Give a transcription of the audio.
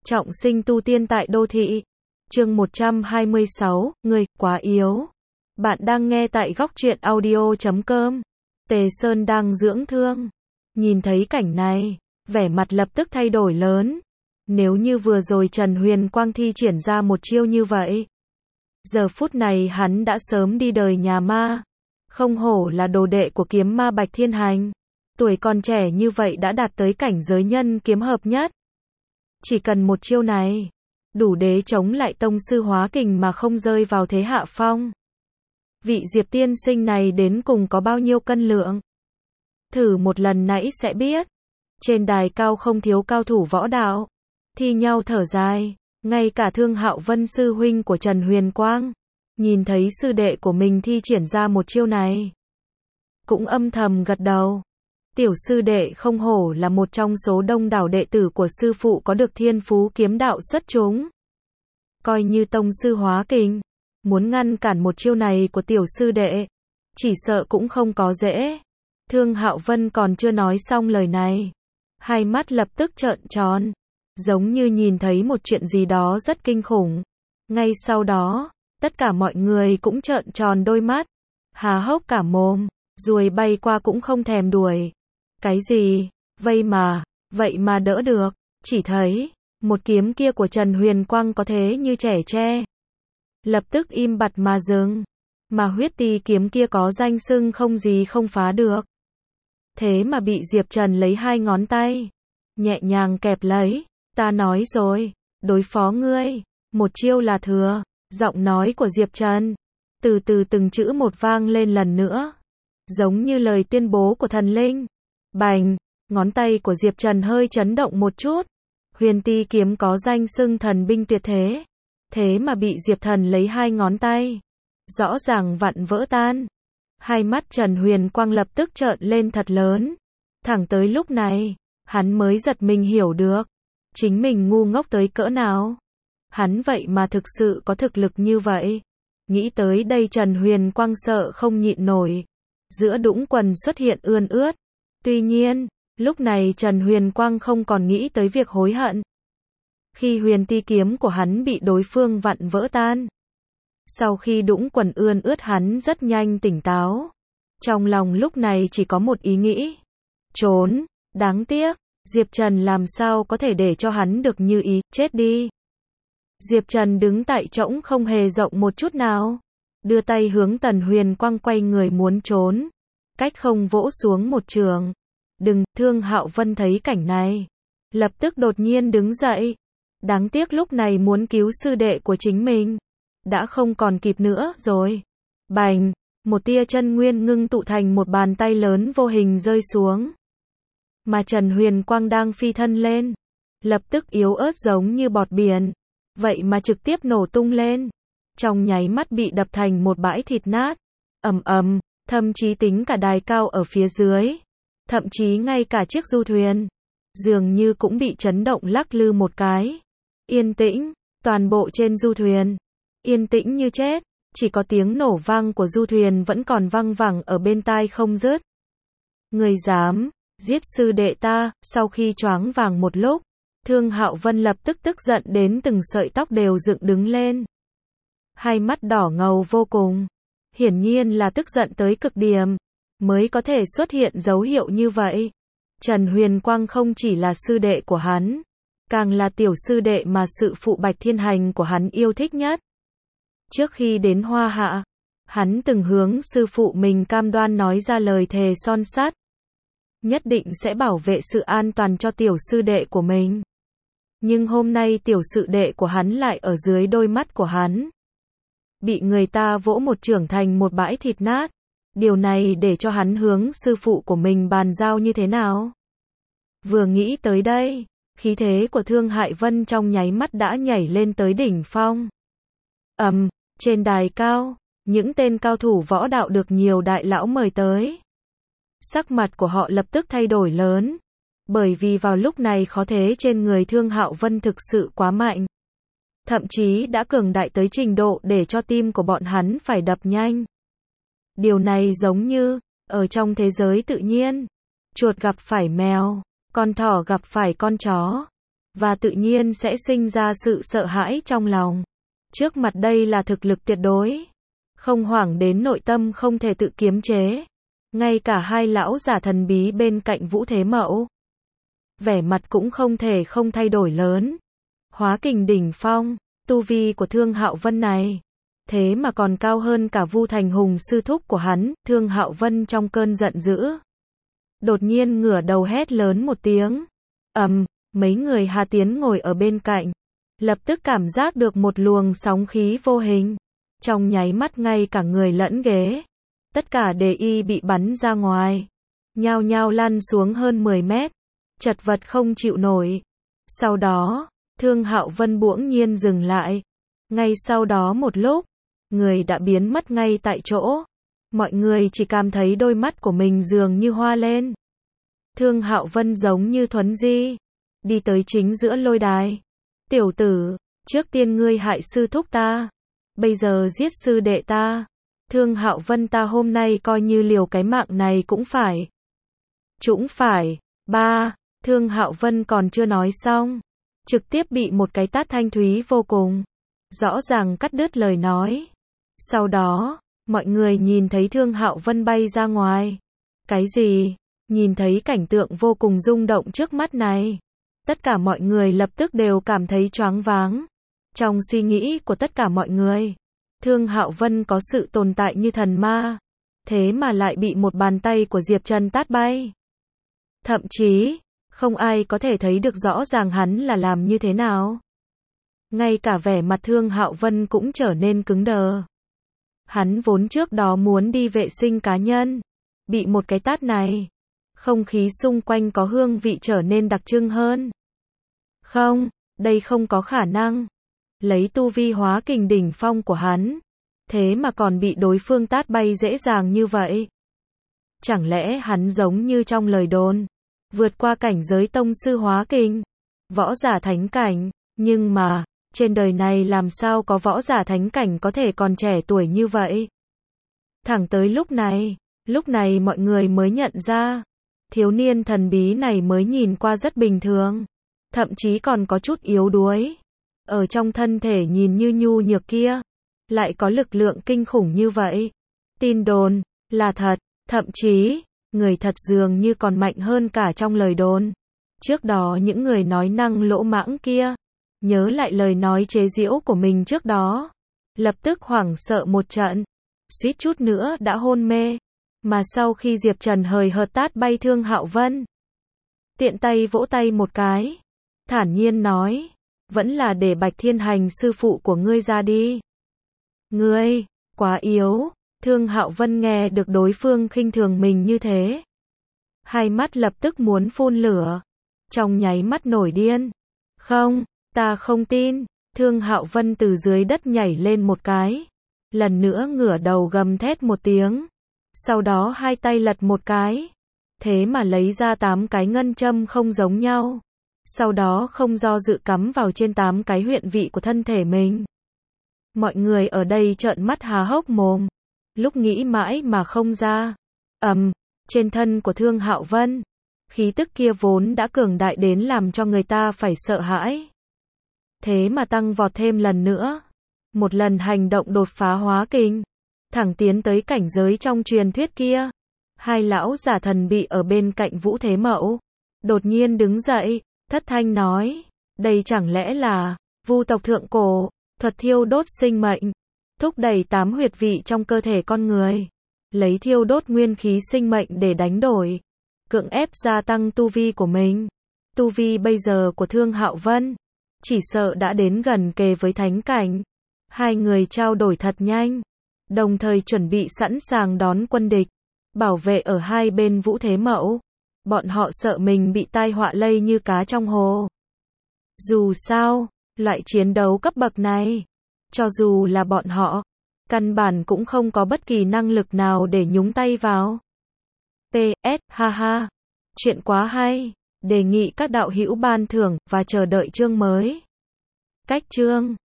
Trọng sinh tu tiên tại đô thị. Chương 126, người quá yếu. Bạn đang nghe tại góc truyện audio.com. Tề Sơn đang dưỡng thương. Nhìn thấy cảnh này, vẻ mặt lập tức thay đổi lớn. Nếu như vừa rồi Trần Huyền Quang thi triển ra một chiêu như vậy, giờ phút này hắn đã sớm đi đời nhà ma. Không hổ là đồ đệ của kiếm ma Bạch Thiên Hành. Tuổi còn trẻ như vậy đã đạt tới cảnh giới nhân kiếm hợp nhất. Chỉ cần một chiêu này, đủ để chống lại tông sư hóa kình mà không rơi vào thế hạ phong. Vị Diệp tiên sinh này đến cùng có bao nhiêu cân lượng? Thử một lần nãy sẽ biết. Trên đài cao không thiếu cao thủ võ đạo, thi nhau thở dài. Ngay cả Thương Hạo Vân sư huynh của Trần Huyền Quang, nhìn thấy sư đệ của mình thi triển ra một chiêu này, cũng âm thầm gật đầu. Tiểu sư đệ không hổ là một trong số đông đảo đệ tử của sư phụ có được thiên phú kiếm đạo xuất chúng. Coi như tông sư hóa kình, muốn ngăn cản một chiêu này của tiểu sư đệ, chỉ sợ cũng không có dễ. Thương Hạo Vân còn chưa nói xong lời này, hai mắt lập tức trợn tròn, giống như nhìn thấy một chuyện gì đó rất kinh khủng. Ngay sau đó, tất cả mọi người cũng trợn tròn đôi mắt, há hốc cả mồm, ruồi bay qua cũng không thèm đuổi. Cái gì? Vậy mà đỡ được. Chỉ thấy, một kiếm kia của Trần Huyền Quang có thế như trẻ tre, lập tức im bặt mà dừng. Mà huyết ti kiếm kia có danh xưng không gì không phá được. Thế mà bị Diệp Trần lấy hai ngón tay nhẹ nhàng kẹp lấy. Ta nói rồi, đối phó ngươi, một chiêu là thừa. Giọng nói của Diệp Trần, từ từ từng chữ một vang lên lần nữa, giống như lời tuyên bố của thần linh. Bành, ngón tay của Diệp Trần hơi chấn động một chút. Huyền ti kiếm có danh xưng thần binh tuyệt thế. Thế mà bị Diệp Thần lấy hai ngón tay, rõ ràng vặn vỡ tan. Hai mắt Trần Huyền Quang lập tức trợn lên thật lớn. Thẳng tới lúc này, hắn mới giật mình hiểu được, chính mình ngu ngốc tới cỡ nào. Hắn vậy mà thực sự có thực lực như vậy. Nghĩ tới đây Trần Huyền Quang sợ không nhịn nổi. Giữa đũng quần xuất hiện ươn ướt. Tuy nhiên, lúc này Trần Huyền Quang không còn nghĩ tới việc hối hận. Khi huyền ti kiếm của hắn bị đối phương vặn vỡ tan, sau khi đũng quần ươn ướt hắn rất nhanh tỉnh táo. Trong lòng lúc này chỉ có một ý nghĩ. Trốn, đáng tiếc, Diệp Trần làm sao có thể để cho hắn được như ý, chết đi. Diệp Trần đứng tại trỗng không hề rộng một chút nào, đưa tay hướng Tần Huyền Quang quay người muốn trốn. Cách không vỗ xuống một trường. Đừng, Thương Hạo Vân thấy cảnh này, lập tức đột nhiên đứng dậy. Đáng tiếc lúc này muốn cứu sư đệ của chính mình, đã không còn kịp nữa rồi. Bành, một tia chân nguyên ngưng tụ thành một bàn tay lớn vô hình rơi xuống. Mà Trần Huyền Quang đang phi thân lên, lập tức yếu ớt giống như bọt biển, vậy mà trực tiếp nổ tung lên. Trong nháy mắt bị đập thành một bãi thịt nát. Ầm ầm. Thậm chí tính cả đài cao ở phía dưới, thậm chí ngay cả chiếc du thuyền, dường như cũng bị chấn động lắc lư một cái. Yên tĩnh, toàn bộ trên du thuyền, yên tĩnh như chết, chỉ có tiếng nổ vang của du thuyền vẫn còn văng vẳng ở bên tai không dứt. Người dám giết sư đệ ta? Sau khi choáng vàng một lúc, Thương Hạo Vân lập tức tức giận đến từng sợi tóc đều dựng đứng lên. Hai mắt đỏ ngầu vô cùng. Hiển nhiên là tức giận tới cực điểm, mới có thể xuất hiện dấu hiệu như vậy. Trần Huyền Quang không chỉ là sư đệ của hắn, càng là tiểu sư đệ mà sư phụ Bạch Thiên Hành của hắn yêu thích nhất. Trước khi đến Hoa Hạ, hắn từng hướng sư phụ mình cam đoan nói ra lời thề son sắt, nhất định sẽ bảo vệ sự an toàn cho tiểu sư đệ của mình. Nhưng hôm nay tiểu sư đệ của hắn lại ở dưới đôi mắt của hắn, bị người ta vỗ một chưởng thành một bãi thịt nát. Điều này để cho hắn hướng sư phụ của mình bàn giao như thế nào? Vừa nghĩ tới đây, khí thế của Thương Hạo Vân trong nháy mắt đã nhảy lên tới đỉnh phong. Trên đài cao, những tên cao thủ võ đạo được nhiều đại lão mời tới. Sắc mặt của họ lập tức thay đổi lớn, bởi vì vào lúc này khó thế trên người Thương Hạo Vân thực sự quá mạnh. Thậm chí đã cường đại tới trình độ để cho tim của bọn hắn phải đập nhanh. Điều này giống như, ở trong thế giới tự nhiên, chuột gặp phải mèo, con thỏ gặp phải con chó. và tự nhiên sẽ sinh ra sự sợ hãi trong lòng. Trước mặt đây là thực lực tuyệt đối, không hoảng đến nội tâm không thể tự kiềm chế. Ngay cả hai lão giả thần bí bên cạnh Vũ Thế Mậu, vẻ mặt cũng không thể không thay đổi lớn. Hóa kình đỉnh phong, tu vi của Thương Hạo Vân này, thế mà còn cao hơn cả Vu Thành Hùng sư thúc của hắn. Thương Hạo Vân trong cơn giận dữ, đột nhiên ngửa đầu hét lớn một tiếng. Mấy người Hà Tiến ngồi ở bên cạnh, lập tức cảm giác được một luồng sóng khí vô hình. Trong nháy mắt ngay cả người lẫn ghế, tất cả đề y bị bắn ra ngoài, nhao nhao lăn xuống hơn 10 mét, chật vật không chịu nổi. Sau đó, Thương Hạo Vân bỗng nhiên dừng lại. Ngay sau đó một lúc, người đã biến mất ngay tại chỗ. Mọi người chỉ cảm thấy đôi mắt của mình dường như hoa lên. Thương Hạo Vân giống như thuấn di, đi tới chính giữa lôi đài. Tiểu tử, trước tiên ngươi hại sư thúc ta, bây giờ giết sư đệ ta. Thương Hạo Vân ta hôm nay coi như liều cái mạng này cũng phải. Cũng phải. Thương Hạo Vân còn chưa nói xong, trực tiếp bị một cái tát thanh thúy vô cùng, rõ ràng cắt đứt lời nói. Sau đó, mọi người nhìn thấy Thương Hạo Vân bay ra ngoài. Cái gì? Nhìn thấy cảnh tượng vô cùng rung động trước mắt này, tất cả mọi người lập tức đều cảm thấy choáng váng. Trong suy nghĩ của tất cả mọi người, Thương Hạo Vân có sự tồn tại như thần ma, thế mà lại bị một bàn tay của Diệp Trần tát bay. Thậm chí, không ai có thể thấy được rõ ràng hắn là làm như thế nào. Ngay cả vẻ mặt Thương Hạo Vân cũng trở nên cứng đờ. Hắn vốn trước đó muốn đi vệ sinh cá nhân, bị một cái tát này, không khí xung quanh có hương vị trở nên đặc trưng hơn. Không, đây không có khả năng. Lấy tu vi hóa kình đỉnh phong của hắn, thế mà còn bị đối phương tát bay dễ dàng như vậy. Chẳng lẽ hắn giống như trong lời đồn, vượt qua cảnh giới tông sư hóa kình, võ giả thánh cảnh, nhưng mà, trên đời này làm sao có võ giả thánh cảnh có thể còn trẻ tuổi như vậy. Thẳng tới lúc này mọi người mới nhận ra, thiếu niên thần bí này mới nhìn qua rất bình thường, thậm chí còn có chút yếu đuối. Ở trong thân thể nhìn như nhu nhược kia, lại có lực lượng kinh khủng như vậy. Tin đồn là thật, thậm chí, người thật dường như còn mạnh hơn cả trong lời đồn. Trước đó những người nói năng lỗ mãng kia, nhớ lại lời nói chế giễu của mình trước đó, lập tức hoảng sợ một trận, suýt chút nữa đã hôn mê. Mà sau khi Diệp Trần hời hợt tát bay Thương Hạo Vân, tiện tay vỗ tay một cái, thản nhiên nói, vẫn là để Bạch Thiên Hành sư phụ của ngươi ra đi. Ngươi, quá yếu. Thương Hạo Vân nghe được đối phương khinh thường mình như thế, hai mắt lập tức muốn phun lửa, trong nháy mắt nổi điên. Không, ta không tin. Thương Hạo Vân từ dưới đất nhảy lên một cái, lần nữa ngửa đầu gầm thét một tiếng, sau đó hai tay lật một cái, thế mà lấy ra 8 cái ngân châm không giống nhau, sau đó không do dự cắm vào trên 8 cái huyệt vị của thân thể mình. Mọi người ở đây trợn mắt há hốc mồm, lúc nghĩ mãi mà không ra. Trên thân của Thương Hạo Vân, khí tức kia vốn đã cường đại đến làm cho người ta phải sợ hãi, thế mà tăng vọt thêm lần nữa, một lần hành động đột phá hóa kình, thẳng tiến tới cảnh giới trong truyền thuyết kia. Hai lão giả thần bị ở bên cạnh Vũ Thế Mậu đột nhiên đứng dậy, thất thanh nói, đây chẳng lẽ là Vu tộc thượng cổ, thuật thiêu đốt sinh mệnh, thúc đẩy 8 huyệt vị trong cơ thể con người, lấy thiêu đốt nguyên khí sinh mệnh để đánh đổi, cưỡng ép gia tăng tu vi của mình. Tu vi bây giờ của Thương Hạo Vân, chỉ sợ đã đến gần kề với thánh cảnh. Hai người trao đổi thật nhanh, đồng thời chuẩn bị sẵn sàng đón quân địch, bảo vệ ở hai bên Vũ Thế Mậu. Bọn họ sợ mình bị tai họa lây như cá trong hồ. Dù sao, loại chiến đấu cấp bậc này, cho dù là bọn họ, căn bản cũng không có bất kỳ năng lực nào để nhúng tay vào. PS, ha ha, chuyện quá hay, đề nghị các đạo hữu ban thưởng và chờ đợi chương mới. Cách chương